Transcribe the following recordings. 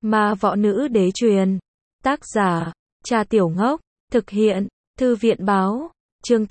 Ma võ nữ đế truyền. Tác giả, Cha Tiểu Ngốc. Thực hiện, Thư viện báo. Chương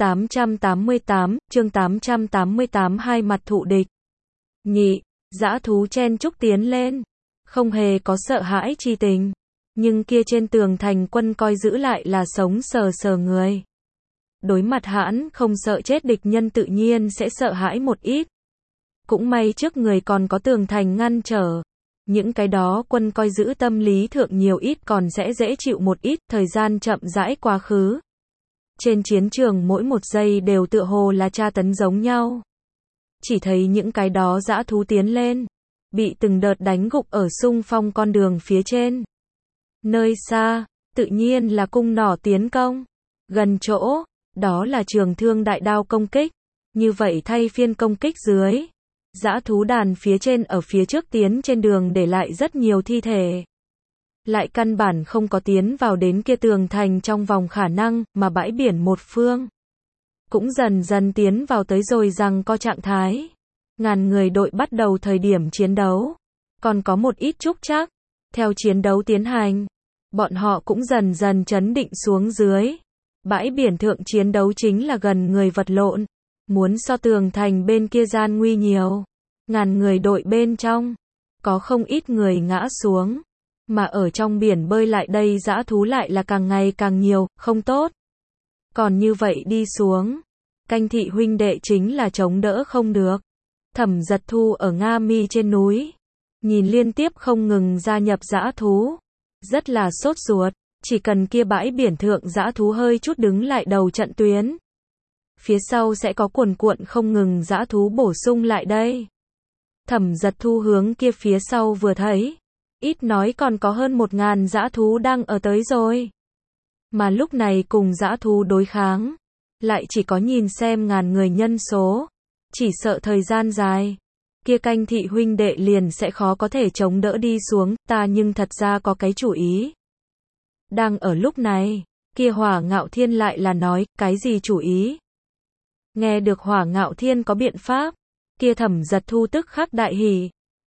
888, hai mặt thụ địch. Nhị, dã thú chen chúc tiến lên. Không hề có sợ hãi chi tình. Nhưng kia trên tường thành quân coi giữ lại là sống sờ sờ người. Đối mặt hãn không sợ chết địch nhân tự nhiên sẽ sợ hãi một ít. Cũng may trước người còn có tường thành ngăn trở. Những cái đó quân coi giữ tâm lý thượng nhiều ít còn sẽ dễ chịu một ít, thời gian chậm rãi quá khứ. Trên chiến trường mỗi một giây đều tựa hồ là tra tấn giống nhau. Chỉ thấy những cái đó dã thú tiến lên, bị từng đợt đánh gục ở xung phong con đường phía trên. Nơi xa, tự nhiên là cung nỏ tiến công. Gần chỗ, đó là trường thương đại đao công kích. Như vậy thay phiên công kích dưới. Dã thú đàn phía trên ở phía trước tiến trên đường để lại rất nhiều thi thể. Lại căn bản không có tiến vào đến kia tường thành trong vòng khả năng, mà bãi biển một phương. Cũng dần dần tiến vào tới rồi rằng có trạng thái. Ngàn người đội bắt đầu thời điểm chiến đấu. Còn có một ít trúc trắc. Theo chiến đấu tiến hành, bọn họ cũng dần dần trấn định xuống dưới. Bãi biển thượng chiến đấu chính là gần người vật lộn. Muốn so tường thành bên kia gian nguy nhiều. Ngàn người đội bên trong, có không ít người ngã xuống. Mà ở trong biển bơi lại đây dã thú lại là càng ngày càng nhiều, không tốt. Còn như vậy đi xuống, Canh Thị huynh đệ chính là chống đỡ không được. Thẩm Giật Thu ở Nga Mi trên núi, nhìn liên tiếp không ngừng gia nhập dã thú, rất là sốt ruột, chỉ cần kia bãi biển thượng dã thú hơi chút đứng lại đầu trận tuyến. Phía sau sẽ có cuồn cuộn không ngừng dã thú bổ sung lại đây. Thẩm Giật Thu hướng kia phía sau vừa thấy, ít nói còn có hơn 1000 dã thú đang ở tới rồi. Mà lúc này cùng dã thú đối kháng, lại chỉ có nhìn xem ngàn người nhân số, chỉ sợ thời gian dài, kia Canh Thị huynh đệ liền sẽ khó có thể chống đỡ đi xuống, ta nhưng thật ra có cái chủ ý. Đang ở lúc này, kia Hỏa Ngạo Thiên lại là nói, cái gì chủ ý? Nghe được Hỏa Ngạo Thiên có biện pháp, kia Thẩm Giật Thu tức khắc đại hỉ,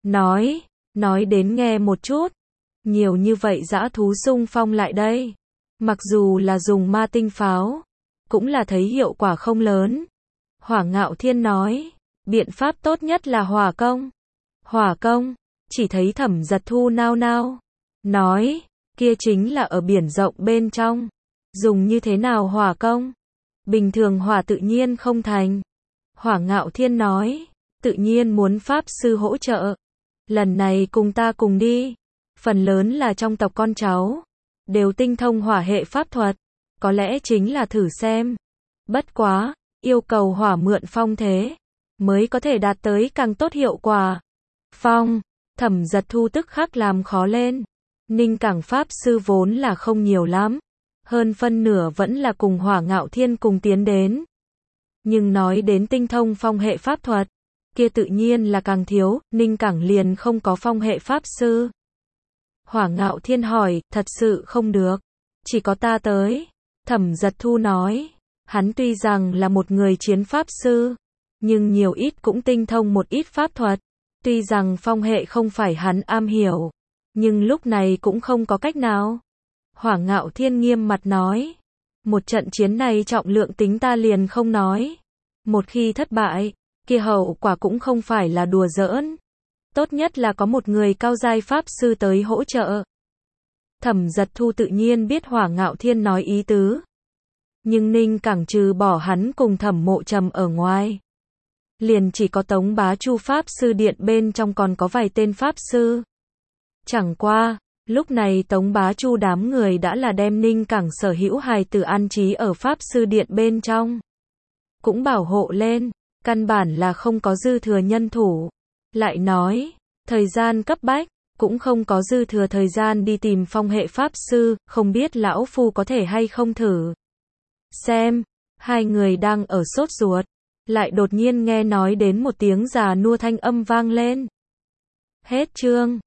nói đến nghe một chút. Nhiều như vậy dã thú xung phong lại đây, mặc dù là dùng ma tinh pháo, cũng là thấy hiệu quả không lớn. Hỏa Ngạo Thiên nói, biện pháp tốt nhất là hỏa công. Hỏa công, chỉ thấy Thẩm Giật Thu nao nao, nói, kia chính là ở biển rộng bên trong. Dùng như thế nào hỏa công? Bình thường hỏa tự nhiên không thành. Hỏa Ngạo Thiên nói, tự nhiên muốn pháp sư hỗ trợ. Lần này cùng ta cùng đi. Phần lớn là trong tộc con cháu, đều tinh thông hỏa hệ pháp thuật. Có lẽ chính là thử xem. Bất quá, yêu cầu hỏa mượn phong thế, mới có thể đạt tới càng tốt hiệu quả. Phong, Thẩm Giật Thu tức khắc làm khó lên. Ninh Cảng pháp sư vốn là không nhiều lắm. Hơn phân nửa vẫn là cùng Hỏa Ngạo Thiên cùng tiến đến. Nhưng nói đến tinh thông phong hệ pháp thuật, kia tự nhiên là càng thiếu, Ninh Cảng liền không có phong hệ pháp sư. Hỏa Ngạo Thiên hỏi, thật sự không được, chỉ có ta tới. Thẩm Giật Thu nói, hắn tuy rằng là một người chiến pháp sư, nhưng nhiều ít cũng tinh thông một ít pháp thuật. Tuy rằng phong hệ không phải hắn am hiểu, nhưng lúc này cũng không có cách nào. Hỏa Ngạo Thiên nghiêm mặt nói, một trận chiến này trọng lượng tính ta liền không nói. Một khi thất bại, kia hậu quả cũng không phải là đùa giỡn. Tốt nhất là có một người cao giai pháp sư tới hỗ trợ. Thẩm Giật Thu tự nhiên biết Hỏa Ngạo Thiên nói ý tứ. Nhưng Ninh Cảng trừ bỏ hắn cùng Thẩm Mộ Trầm ở ngoài, liền chỉ có Tống Bá Chu pháp sư điện bên trong còn có vài tên pháp sư. Chẳng qua, lúc này Tống Bá Chu đám người đã là đem Ninh Cảng sở hữu hài tử an trí ở pháp sư điện bên trong. Cũng bảo hộ lên, căn bản là không có dư thừa nhân thủ. Lại nói, thời gian cấp bách, cũng không có dư thừa thời gian đi tìm phong hệ pháp sư, không biết lão phu có thể hay không thử. Xem, hai người đang ở sốt ruột, lại đột nhiên nghe nói đến một tiếng già nua thanh âm vang lên. Hết chương.